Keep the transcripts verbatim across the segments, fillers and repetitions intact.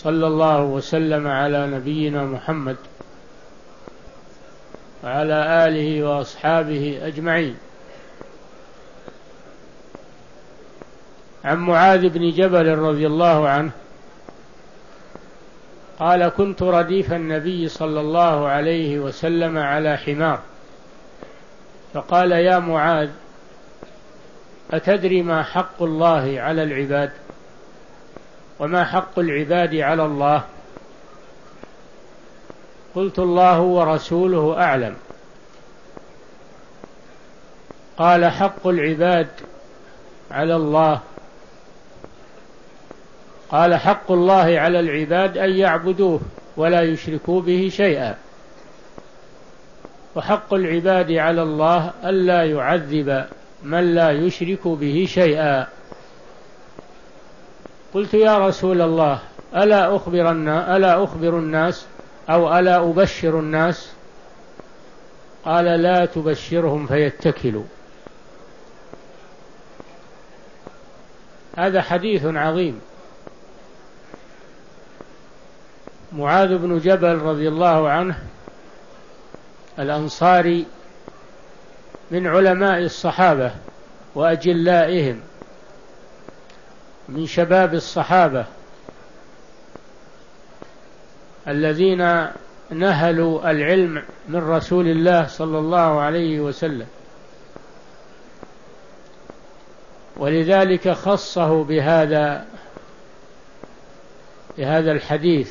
صلى الله وسلم على نبينا محمد وعلى آله وأصحابه أجمعين. عن معاذ بن جبل رضي الله عنه قال: كنت رديف النبي صلى الله عليه وسلم على حمار، فقال: يا معاذ، أتدري ما حق الله على العباد وما حق العباد على الله؟ قلت: الله ورسوله أعلم. قال: حق العباد على الله قال: حق الله على العباد أن يعبدوه ولا يشركوا به شيئا، وحق العباد على الله ألا يعذب من لا يشرك به شيئا. قلت: يا رسول الله، ألا أخبر الناس, ألا أخبر الناس أو ألا أبشر الناس؟ قال: لا تبشرهم فيتكلوا. هذا حديث عظيم. معاذ بن جبل رضي الله عنه الأنصاري من علماء الصحابة وأجلائهم، من شباب الصحابة الذين نهلوا العلم من رسول الله صلى الله عليه وسلم، ولذلك خصه بهذا بهذا الحديث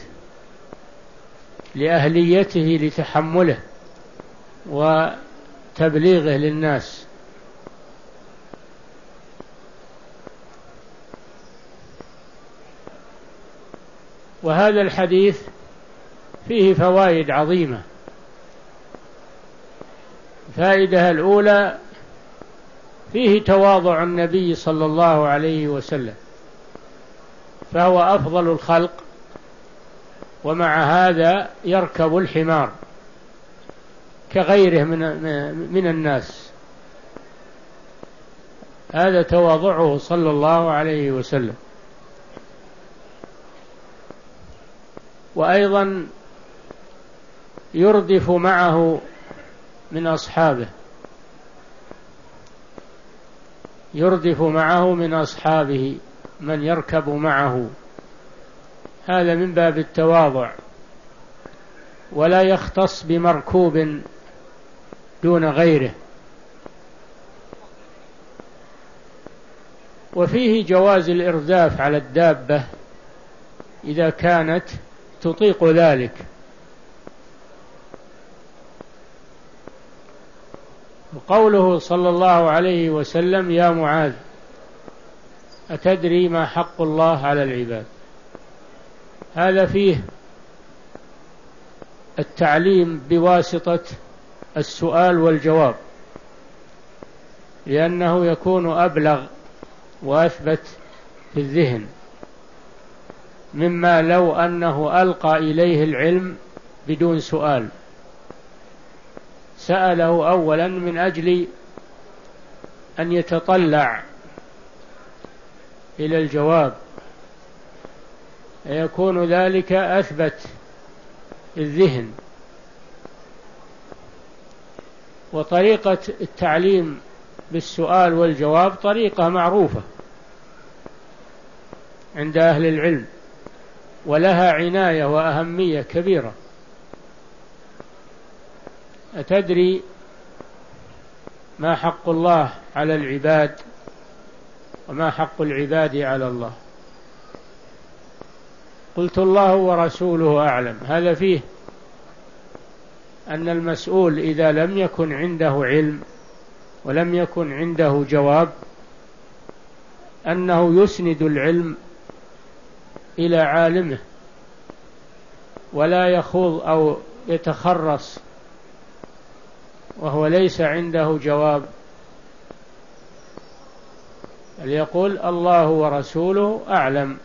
لأهليته لتحمله وتبليغه للناس. وهذا الحديث فيه فوائد عظيمة. الفائدة الأولى: فيه تواضع النبي صلى الله عليه وسلم، فهو أفضل الخلق، ومع هذا يركب الحمار كغيره من من الناس. هذا تواضعه صلى الله عليه وسلم. وأيضا يردف معه من أصحابه يردف معه من أصحابه من يركب معه، هذا من باب التواضع، ولا يختص بمركوب دون غيره. وفيه جواز الإرداف على الدابة إذا كانت تطيق ذلك. وقوله صلى الله عليه وسلم: يا معاذ، أتدري ما حق الله على العباد؟ هذا فيه التعليم بواسطة السؤال والجواب، لأنه يكون أبلغ وأثبت في الذهن مما لو أنه ألقى إليه العلم بدون سؤال، سأله أولا من أجل أن يتطلع إلى الجواب، يكون ذلك أثبت الذهن. وطريقة التعليم بالسؤال والجواب طريقة معروفة عند أهل العلم، ولها عناية وأهمية كبيرة. أتدري ما حق الله على العباد وما حق العباد على الله؟ قلت: الله ورسوله أعلم. هذا فيه أن المسؤول إذا لم يكن عنده علم ولم يكن عنده جواب، أنه يسند العلم إلى عالمه، ولا يخوض أو يتخرص وهو ليس عنده جواب، بل يقول: الله ورسوله أعلم،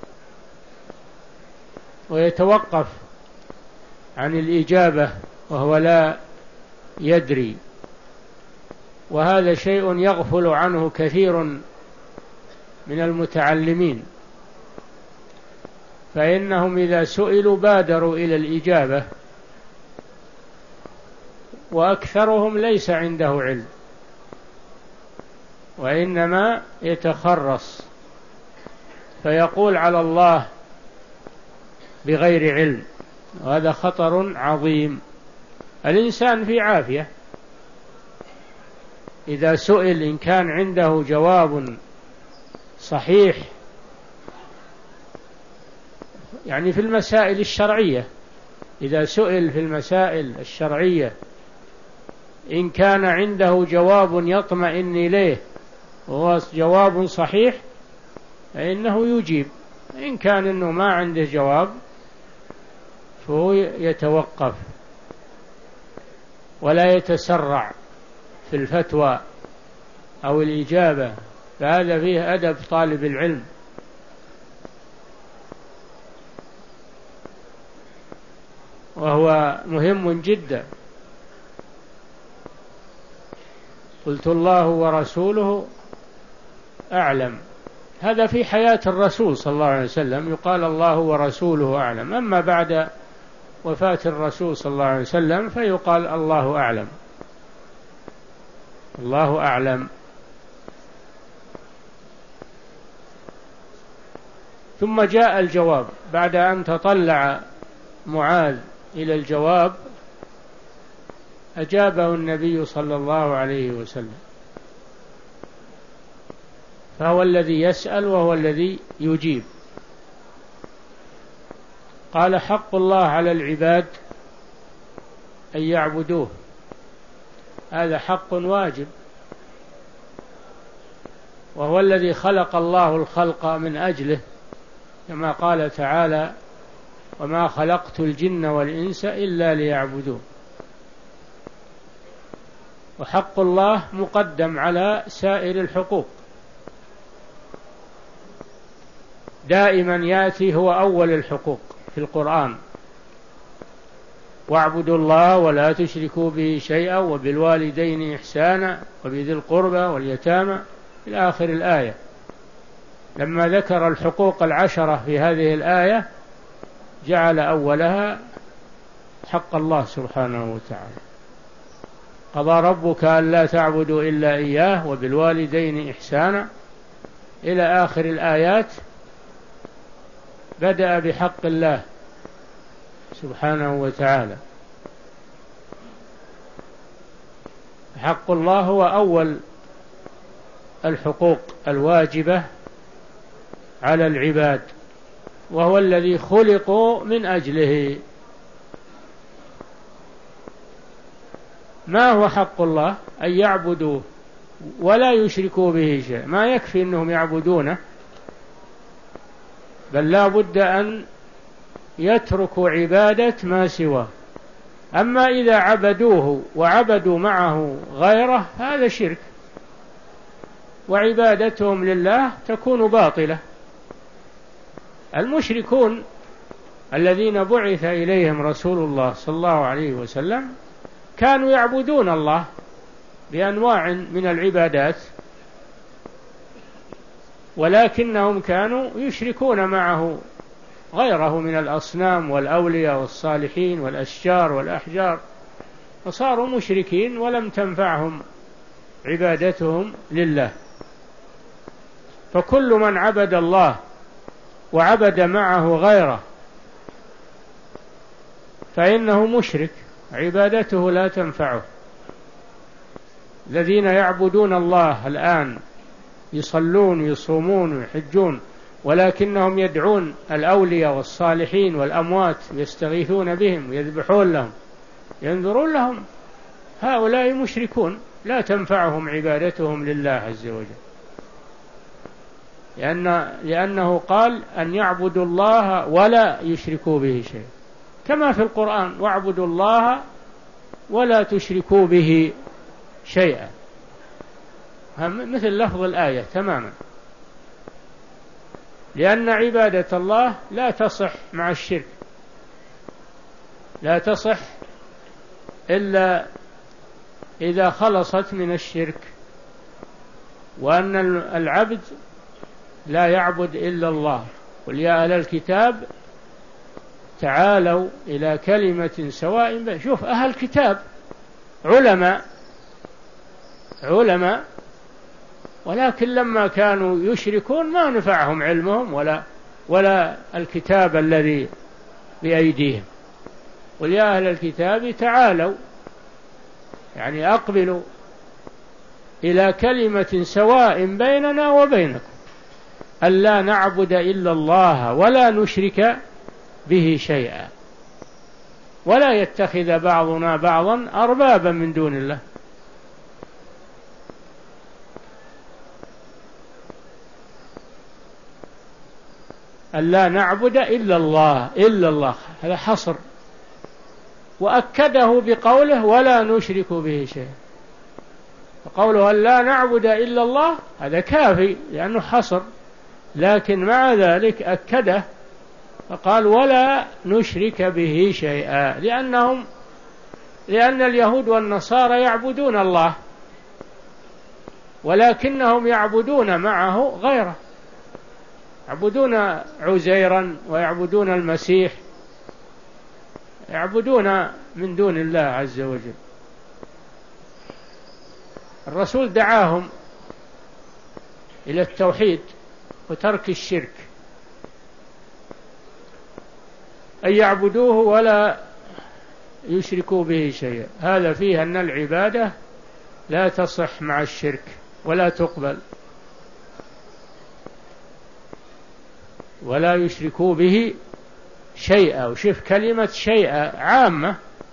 ويتوقف عن الإجابة وهو لا يدري. وهذا شيء يغفل عنه كثير من المتعلمين، فإنهم إذا سئلوا بادروا إلى الإجابة، وأكثرهم ليس عنده علم وإنما يتخرص فيقول على الله بغير علم، وهذا خطر عظيم. الإنسان في عافية إذا سئل إن كان عنده جواب صحيح، يعني في المسائل الشرعية، إذا سئل في المسائل الشرعية إن كان عنده جواب يطمئن إليه وهو جواب صحيح فإنه يجيب. إن كان إنه ما عنده جواب فهو يتوقف ولا يتسرع في الفتوى أو الإجابة، فهذا فيه أدب طالب العلم. وهو مهم جدا. قلت الله ورسوله أعلم، هذا في حياة الرسول صلى الله عليه وسلم يقال الله ورسوله أعلم، أما بعد وفاة الرسول صلى الله عليه وسلم فيقال الله أعلم، الله أعلم. ثم جاء الجواب بعد أن تطلع معاذ إلى الجواب، أجابه النبي صلى الله عليه وسلم، فهو الذي يسأل وهو الذي يجيب. قال حق الله على العباد أن يعبدوه، هذا حق واجب، وهو الذي خلق الله الخلق من أجله، كما قال تعالى وما خلقت الجن والإنس إلا ليعبدون. وحق الله مقدم على سائر الحقوق، دائما يأتي هو أول الحقوق في القرآن، واعبدوا الله ولا تشركوا به شيئا وبالوالدين إحسانا وبذي القربى واليتامى إلى آخر الآية. لما ذكر الحقوق العشرة في هذه الآية جعل أولها حق الله سبحانه وتعالى، قضى ربك ألا تعبدوا إلا إياه وبالوالدين إحسانا إلى آخر الآيات. بدأ بحق الله سبحانه وتعالى. حق الله هو أول الحقوق الواجبة على العباد، وهو الذي خلقوا من أجله. ما هو حق الله؟ أن يعبدوه ولا يشركوا به شيء، ما يكفي أنهم يعبدونه، بل لا بد أن يتركوا عبادة ما سواه. أما إذا عبدوه وعبدوا معه غيره هذا شرك، وعبادتهم لله تكون باطلة. المشركون الذين بعث إليهم رسول الله صلى الله عليه وسلم كانوا يعبدون الله بأنواع من العبادات، ولكنهم كانوا يشركون معه غيره من الأصنام والأولياء والصالحين والأشجار والأحجار، فصاروا مشركين ولم تنفعهم عبادتهم لله. فكل من عبد الله وعبد معه غيره فإنه مشرك، عبادته لا تنفعه. الذين يعبدون الله الآن يصلون يصومون ويحجون، ولكنهم يدعون الأولياء والصالحين والأموات يستغيثون بهم ويذبحون لهم ينذرون لهم، هؤلاء مشركون لا تنفعهم عبادتهم لله عز وجل، لأن لأنه قال أن يعبدوا الله ولا يشركوا به شيء، كما في القرآن واعبدوا الله ولا تشركوا به شيئا، مثل لفظ الآية تماما، لأن عبادة الله لا تصح مع الشرك، لا تصح إلا إذا خلصت من الشرك، وأن العبد لا يعبد إلا الله قل يا أهل الكتاب تعالوا إلى كلمة سواء بين. شوف أهل الكتاب علماء علماء ولكن لما كانوا يشركون ما نفعهم علمهم ولا ولا الكتاب الذي بأيديهم. قل يا أهل الكتاب تعالوا يعني أقبلوا إلى كلمة سواء بيننا وبينكم ألا نعبد إلا الله ولا نشرك به شيئا ولا يتخذ بعضنا بعضا أربابا من دون الله. ألا نعبد إلا الله إلا الله هذا حصر، وأكده بقوله ولا نشرك به شيئا. فقوله ألا نعبد إلا الله هذا كافي لأنه حصر، لكن مع ذلك أكده فقال ولا نشرك به شيئا لأنهم لأن اليهود والنصارى يعبدون الله ولكنهم يعبدون معه غيره، يعبدون عزيرا ويعبدون المسيح، يعبدون من دون الله عز وجل. الرسول دعاهم إلى التوحيد وترك الشرك، أن يعبدوه ولا يشركوا به شيئا. هذا فيه أن العبادة لا تصح مع الشرك ولا تقبل، ولا يشركوا به شيئا. وشوف كلمة شيئا عامة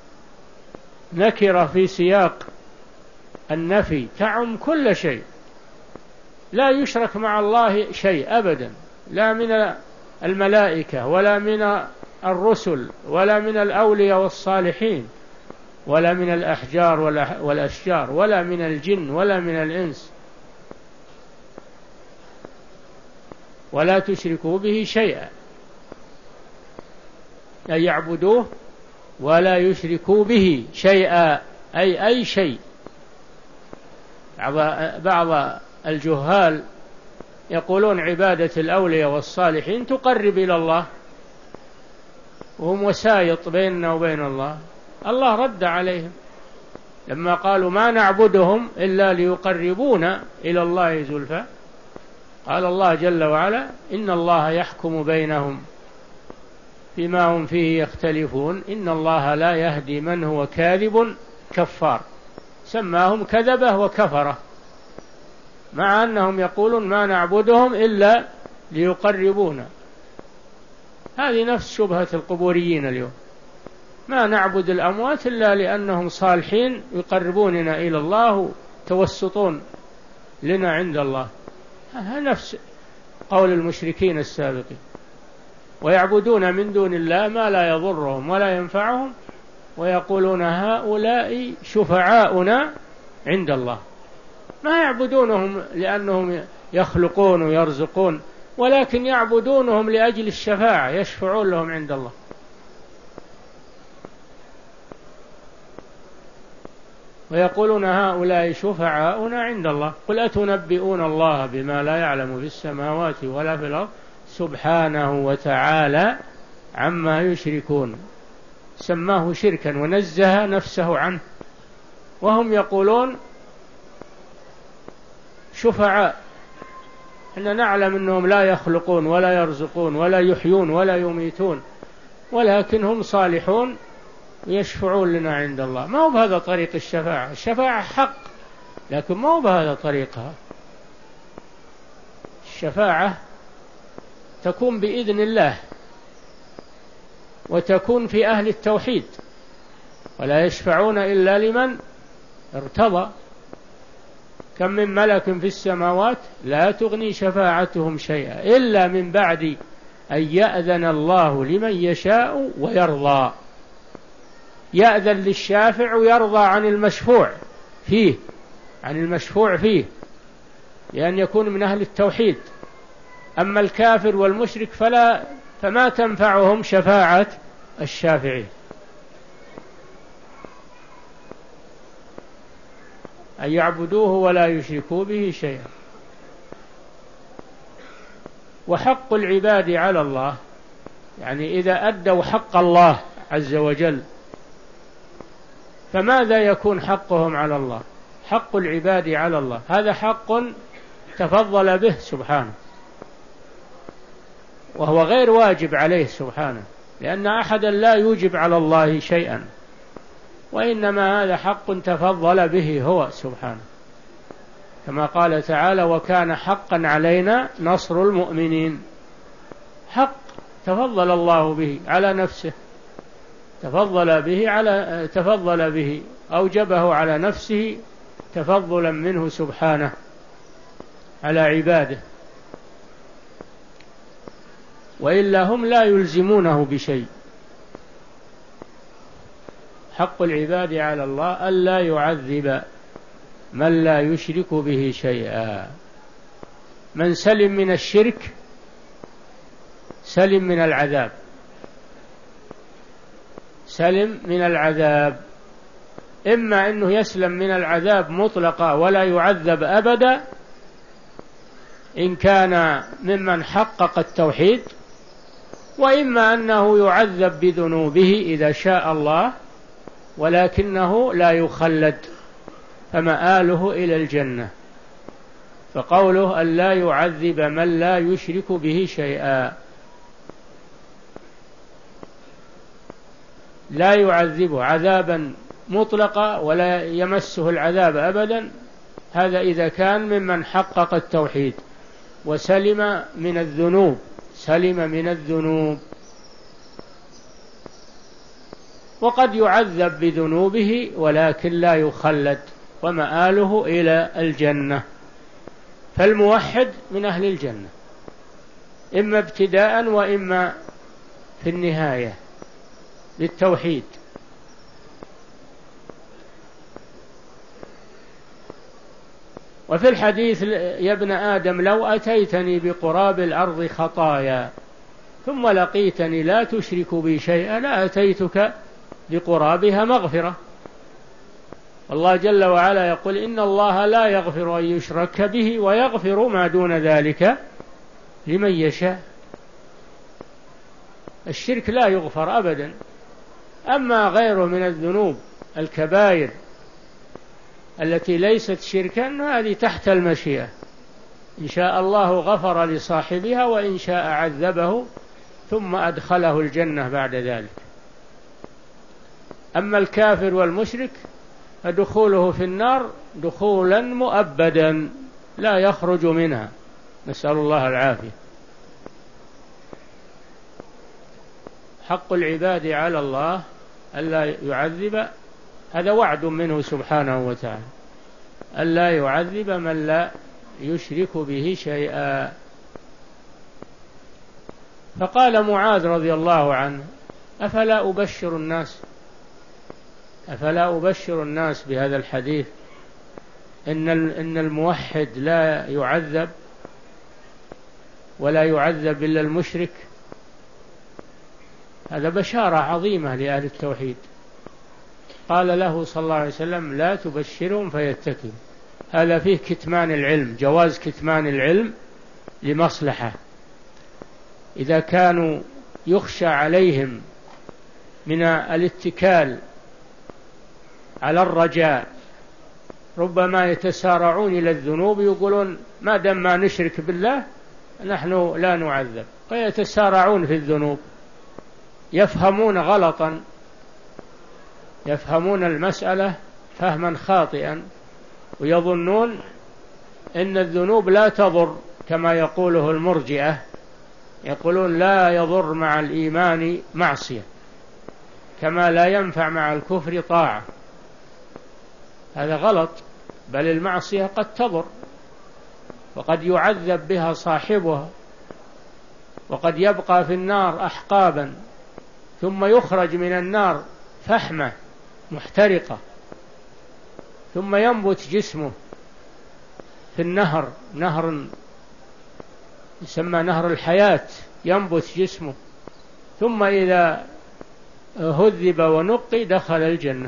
نكرة في سياق النفي تعم كل شيء، لا يشرك مع الله شيء أبدا، لا من الملائكة ولا من الرسل ولا من الأولياء والصالحين ولا من الأحجار والأشجار ولا من الجن ولا من الإنس، ولا تشركوا به شيئا، أن يعبدوه ولا يشركوا به شيئا أي أي شيء. بعض الجهال يقولون عبادة الأولياء والصالحين تقرب إلى الله وهم وسايط بيننا وبين الله. الله رد عليهم لما قالوا ما نعبدهم إلا ليقربونا إلى الله زلفى. قال الله جل وعلا إن الله يحكم بينهم فيما هم فيه يختلفون إن الله لا يهدي من هو كاذب كفار. سماهم كذبة وكفرة مع أنهم يقولون ما نعبدهم إلا ليقربونا. هذه نفس شبهة القبوريين اليوم، ما نعبد الأموات إلا لأنهم صالحين يقربوننا إلى الله توسطون لنا عند الله. هذا نفس قول المشركين السابقين، ويعبدون من دون الله ما لا يضرهم ولا ينفعهم ويقولون هؤلاء شفعاؤنا عند الله. ما يعبدونهم لأنهم يخلقون ويرزقون، ولكن يعبدونهم لأجل الشفاعة، يشفعون لهم عند الله. ويقولون هؤلاء شفعاؤنا عند الله. قل أتنبئون الله بما لا يعلم في السماوات ولا في الأرض سبحانه وتعالى عما يشركون. سماه شركا ونزه نفسه عنه، وهم يقولون شفعاء. إن نعلم أنهم لا يخلقون ولا يرزقون ولا يحيون ولا يميتون، ولكن هم صالحون ويشفعون لنا عند الله. ما هو بهذا طريق الشفاعة. الشفاعة حق لكن ما هو بهذا طريقها. الشفاعة تكون بإذن الله وتكون في أهل التوحيد، ولا يشفعون إلا لمن ارتضى. كم من ملك في السماوات لا تغني شفاعتهم شيئا إلا من بعد أن يأذن الله لمن يشاء ويرضى. يأذن للشافع ويرضى عن المشفوع فيه عن المشفوع فيه لأن يكون من أهل التوحيد. أما الكافر والمشرك فلا فما تنفعهم شفاعة الشافعين. أن يعبدوه ولا يشركوا به شيئا. وحق العباد على الله، يعني إذا أدوا حق الله عز وجل فماذا يكون حقهم على الله؟ حق العباد على الله هذا حق تفضل به سبحانه، وهو غير واجب عليه سبحانه، لأن أحدا لا يوجب على الله شيئا، وإنما هذا حق تفضل به هو سبحانه، كما قال تعالى: وكان حقا علينا نصر المؤمنين. حق تفضل الله به على نفسه، تفضل به على تفضل به أوجبه على نفسه تفضلا منه سبحانه على عباده، وإلا هم لا يلزمونه بشيء. حق العباد على الله ألا يعذب من لا يشرك به شيئا. من سلم من الشرك سلم من العذاب، سلم من العذاب، إما أنه يسلم من العذاب مطلقا ولا يعذب أبدا إن كان ممن حقق التوحيد، وإما أنه يعذب بذنوبه إذا شاء الله ولكنه لا يخلد فمآله إلى الجنة. فقوله أن لا يعذب من لا يشرك به شيئا، لا يعذبه عذابا مطلقا ولا يمسه العذاب أبدا، هذا إذا كان ممن حقق التوحيد وسلم من الذنوب، سلم من الذنوب. وقد يعذب بذنوبه ولكن لا يخلد ومآله إلى الجنة. فالموحد من أهل الجنة إما ابتداء وإما في النهاية بالتوحيد. وفي الحديث: يا ابن آدم لو أتيتني بقراب الأرض خطايا ثم لقيتني لا تشرك بي شيئا لأتيتك بقرابها مغفرة. الله جل وعلا يقول: إن الله لا يغفر أن يشرك به ويغفر ما دون ذلك لمن يشاء. الشرك لا يغفر أبدا، أما غيره من الذنوب الكبائر التي ليست شركا هذه تحت المشيئة، إن شاء الله غفر لصاحبها وإن شاء عذبه ثم أدخله الجنة بعد ذلك. أما الكافر والمشرك فدخوله في النار دخولا مؤبدا لا يخرج منها، نسأل الله العافية. حق العباد على الله ألا يعذب، هذا وعد منه سبحانه وتعالى، ألا يعذب من لا يشرك به شيئا. فقال معاذ رضي الله عنه: أفلا أبشر الناس أفلا أبشر الناس بهذا الحديث إن إن الموحد لا يعذب ولا يعذب إلا المشرك. هذا بشارة عظيمة لأهل التوحيد. قال له صلى الله عليه وسلم: لا تبشرهم فيتكلوا. هذا فيه كتمان العلم، جواز كتمان العلم لمصلحة. إذا كانوا يخشى عليهم من الاتكال على الرجاء ربما يتسارعون إلى الذنوب، يقولون ما دام ما نشرك بالله نحن لا نعذب، فيتسارعون في الذنوب، يفهمون غلطا، يفهمون المسألة فهما خاطئا، ويظنون إن الذنوب لا تضر كما يقوله المرجئة، يقولون لا يضر مع الإيمان معصية كما لا ينفع مع الكفر طاعة. هذا غلط، بل المعصية قد تضر وقد يعذب بها صاحبها، وقد يبقى في النار أحقابا ثم يخرج من النار فحمة محترقة، ثم ينبت جسمه في النهر، نهر يسمى نهر الحياة، ينبت جسمه، ثم إذا هذب ونقي دخل الجنة.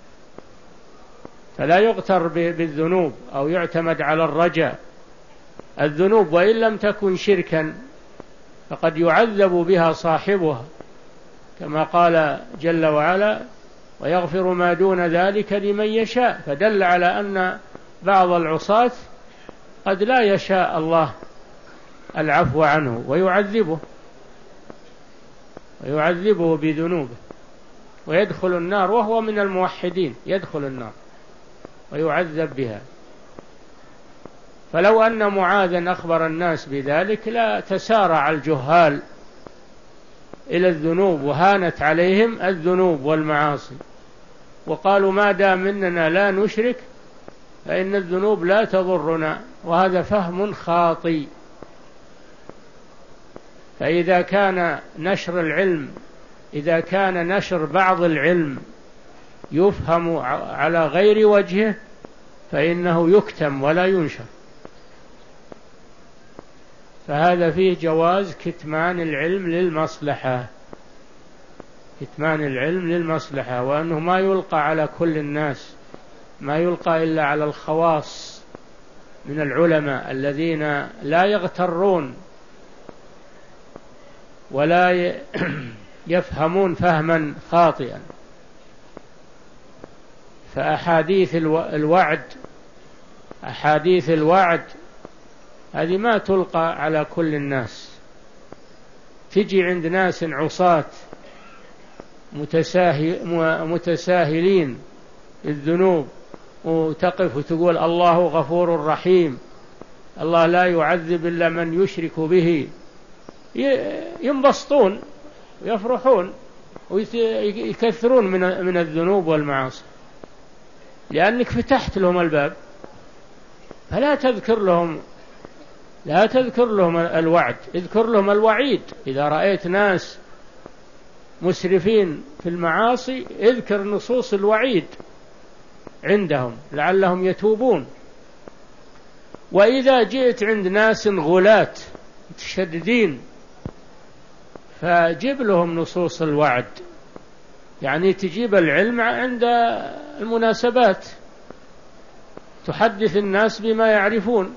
فلا يغتر بالذنوب أو يعتمد على الرجاء، الذنوب وإن لم تكن شركا فقد يعذب بها صاحبها، كما قال جل وعلا: ويغفر ما دون ذلك لمن يشاء، فدل على أن بعض العصاة قد لا يشاء الله العفو عنه ويعذبه ويعذبه بذنوبه ويدخل النار وهو من الموحدين، يدخل النار ويعذب بها. فلو أن معاذا أخبر الناس بذلك لا تسارع الجهال إلى الذنوب وهانت عليهم الذنوب والمعاصي، وقالوا ما دام إننا لا نشرك فإن الذنوب لا تضرنا، وهذا فهم خاطئ. فإذا كان نشر العلم إذا كان نشر بعض العلم يفهم على غير وجهه فإنه يكتم ولا ينشر، فهذا فيه جواز كتمان العلم للمصلحة، كتمان العلم للمصلحة، وأنه ما يلقى على كل الناس، ما يلقى إلا على الخواص من العلماء الذين لا يغترون ولا يفهمون فهما خاطئا. فأحاديث الوعد أحاديث الوعد هذه ما تلقى على كل الناس، تجي عند ناس عصاة متساهلين الذنوب وتقف وتقول الله غفور رحيم، الله لا يعذب إلا من يشرك به، ينبسطون ويفرحون ويكثرون من من الذنوب والمعاصي لأنك فتحت لهم الباب. فلا تذكر لهم لا تذكر لهم الوعد، اذكر لهم الوعيد. إذا رأيت ناس مسرفين في المعاصي اذكر نصوص الوعيد عندهم لعلهم يتوبون. وإذا جئت عند ناس غلاة متشددين فجيب لهم نصوص الوعد، يعني تجيب العلم عند المناسبات، تحدث الناس بما يعرفون،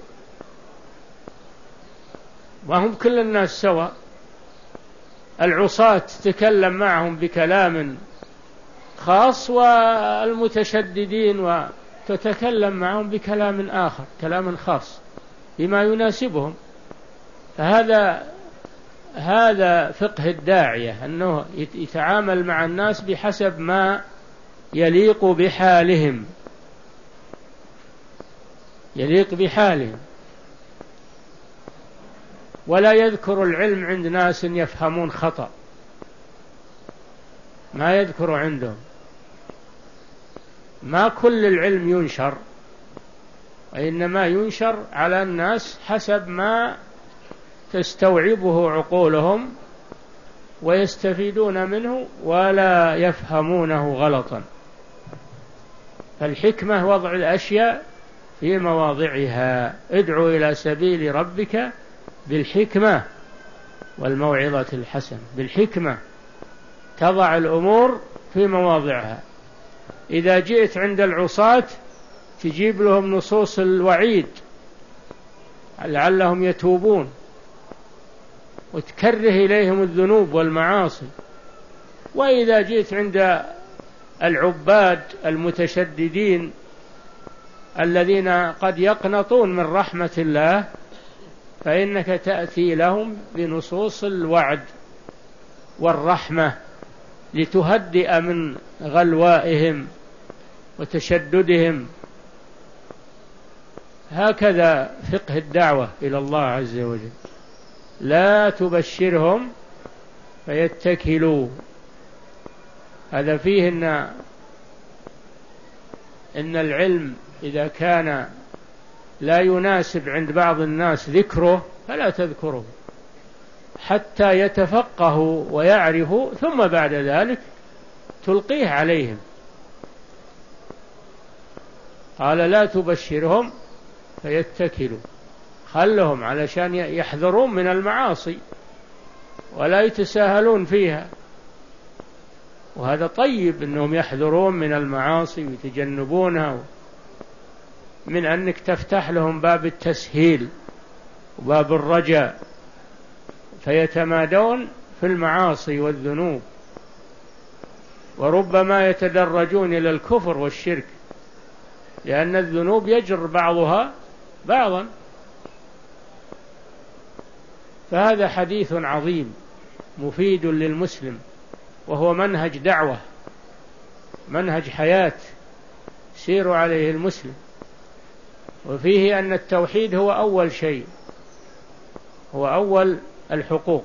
وهم كل الناس سواء. العصاة تتكلم معهم بكلام خاص، والمتشددين وتتكلم معهم بكلام آخر، كلام خاص بما يناسبهم. فهذا هذا فقه الداعية، أنه يتعامل مع الناس بحسب ما يليق بحالهم يليق بحالهم ولا يذكر العلم عند ناس يفهمون خطأ، ما يذكر عندهم. ما كل العلم ينشر، وإنما ينشر على الناس حسب ما تستوعبه عقولهم ويستفيدون منه ولا يفهمونه غلطا. فالحكمة وضع الأشياء في مواضعها، ادعو إلى سبيل ربك بالحكمة والموعظة الحسنة. بالحكمة تضع الأمور في مواضعها. إذا جئت عند العصاة تجيب لهم نصوص الوعيد لعلهم يتوبون، وتكره إليهم الذنوب والمعاصي. وإذا جئت عند العباد المتشددين الذين قد يقنطون من رحمة الله فإنك تأتي لهم بنصوص الوعد والرحمة لتهدئ من غلوائهم وتشددهم. هكذا فقه الدعوة إلى الله عز وجل. لا تبشرهم فيتكلوا. هذا فيه إن, إن العلم إذا كان لا يناسب عند بعض الناس ذكره فلا تذكره حتى يتفقهوا ويعرفوا، ثم بعد ذلك تلقيه عليهم. قال لا تبشرهم فيتكلوا، خلهم علشان يحذرون من المعاصي ولا يتساهلون فيها. وهذا طيب أنهم يحذرون من المعاصي ويتجنبونها، من أنك تفتح لهم باب التسهيل وباب الرجاء، فيتمادون في المعاصي والذنوب، وربما يتدرجون إلى الكفر والشرك، لأن الذنوب يجر بعضها بعضا. فهذا حديث عظيم مفيد للمسلم، وهو منهج دعوة، منهج حياة سير عليه المسلم. وفيه أن التوحيد هو أول شيء، هو أول الحقوق،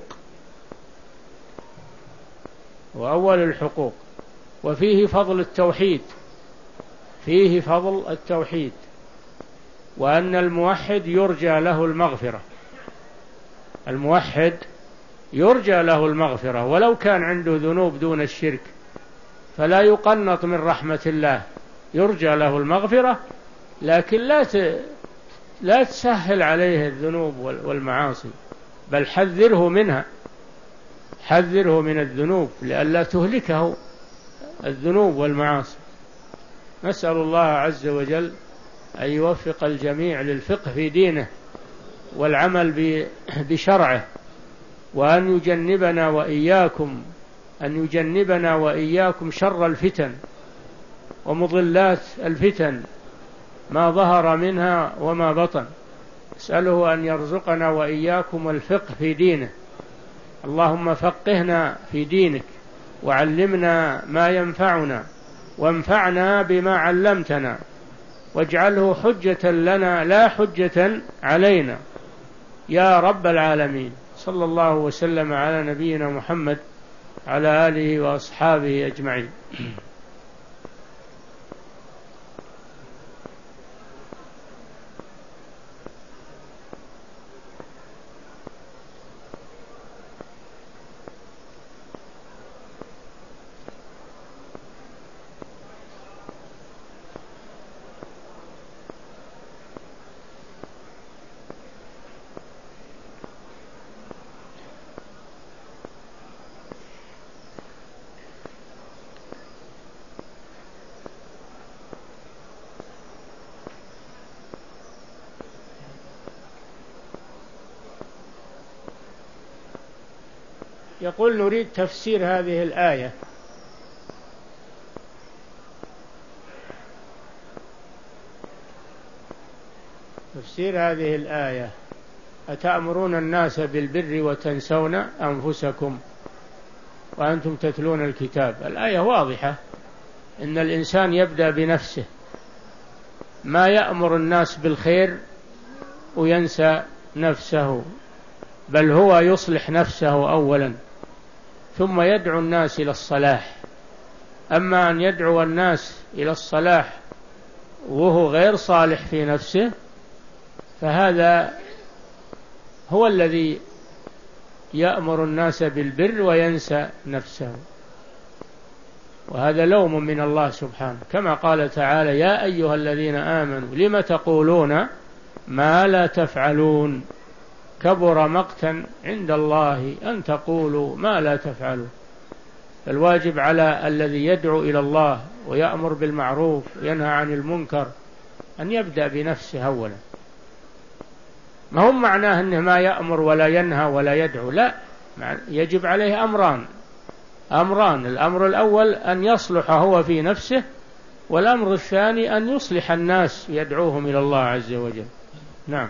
هو أول الحقوق. وفيه فضل التوحيد، فيه فضل التوحيد، وأن الموحد يرجى له المغفرة، الموحد يرجى له المغفرة ولو كان عنده ذنوب دون الشرك، فلا يقنط من رحمة الله، يرجى له المغفرة، لكن لا لا تسهل عليه الذنوب والمعاصي، بل حذره منها، حذره من الذنوب لئلا تهلكه الذنوب والمعاصي. نسأل الله عز وجل أن يوفق الجميع للفقه في دينه والعمل بشرعه، وأن يجنبنا وإياكم أن يجنبنا وإياكم شر الفتن ومضلات الفتن ما ظهر منها وما بطن. أسأله أن يرزقنا وإياكم الفقه في دينه. اللهم فقهنا في دينك، وعلمنا ما ينفعنا، وانفعنا بما علمتنا، واجعله حجة لنا لا حجة علينا يا رب العالمين. صلى الله وسلم على نبينا محمد على آله وأصحابه أجمعين. يقول نريد تفسير هذه الآية. تفسير هذه الآية: أتأمرون الناس بالبر وتنسون أنفسكم وأنتم تتلون الكتاب. الآية واضحة، إن الإنسان يبدأ بنفسه، ما يأمر الناس بالخير وينسى نفسه، بل هو يصلح نفسه أولا ثم يدعو الناس إلى الصلاح. أما أن يدعو الناس إلى الصلاح وهو غير صالح في نفسه، فهذا هو الذي يأمر الناس بالبر وينسى نفسه، وهذا لوم من الله سبحانه، كما قال تعالى: يا أيها الذين آمنوا لم تقولون ما لا تفعلون كبر مقتا عند الله أن تقولوا ما لا تفعلون. الواجب على الذي يدعو إلى الله ويأمر بالمعروف وينهى عن المنكر أن يبدأ بنفسه أولا. ما هم معناه أنه ما يأمر ولا ينهى ولا يدعو، لا، يجب عليه أمران أمران الأمر الأول أن يصلح هو في نفسه، والأمر الثاني أن يصلح الناس يدعوهم إلى الله عز وجل. نعم.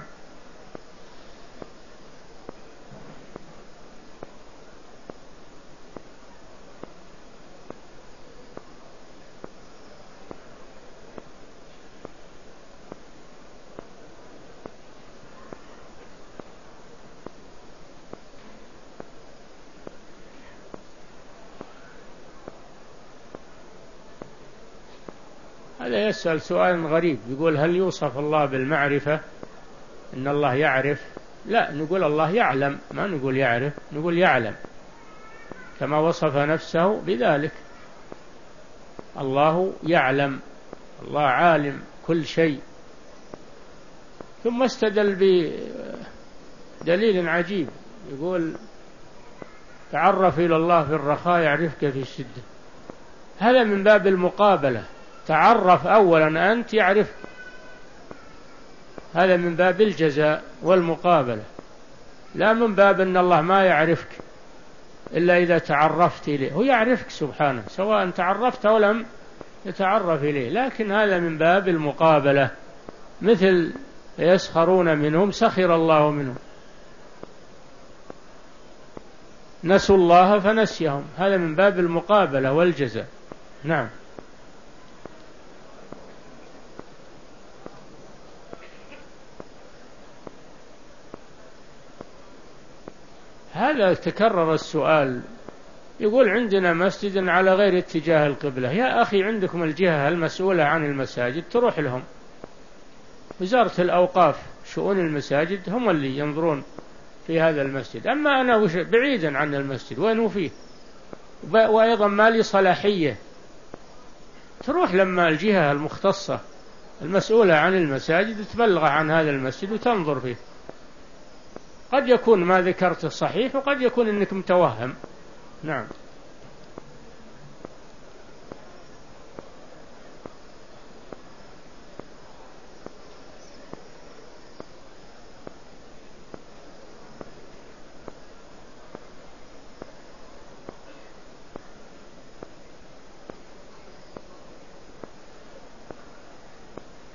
هذا يسأل سؤال غريب، يقول: هل يوصف الله بالمعرفة، إن الله يعرف؟ لا، نقول الله يعلم، ما نقول يعرف، نقول يعلم كما وصف نفسه بذلك. الله يعلم، الله عالم كل شيء. ثم استدل بدليل عجيب، يقول: تعرف إلى الله في الرخاء يعرفك في الشدة. هذا من باب المقابلة، تعرف أولا أنت يعرف، هذا من باب الجزاء والمقابلة. لا من باب أن الله ما يعرفك إلا إذا تعرفت إليه، هو يعرفك سبحانه سواء تعرفت أو لم يتعرف إليه، لكن هذا من باب المقابلة، مثل يسخرون منهم سخر الله منهم، نسوا الله فنسيهم، هذا من باب المقابلة والجزاء. نعم. هذا تكرر السؤال، يقول عندنا مسجد على غير اتجاه القبلة. يا أخي عندكم الجهة المسؤولة عن المساجد تروح لهم، وزارة الأوقاف شؤون المساجد هم اللي ينظرون في هذا المسجد، أما أنا بعيدا عن المسجد وين فيه، وأيضا ما لي صلاحية، تروح لما الجهة المختصة المسؤولة عن المساجد تبلغ عن هذا المسجد وتنظر فيه. قد يكون ما ذكرته صحيح وقد يكون أنك متوهم. نعم.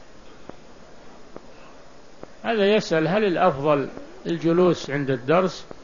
هذا يسأل هل الأفضل الجلوس عند الدرس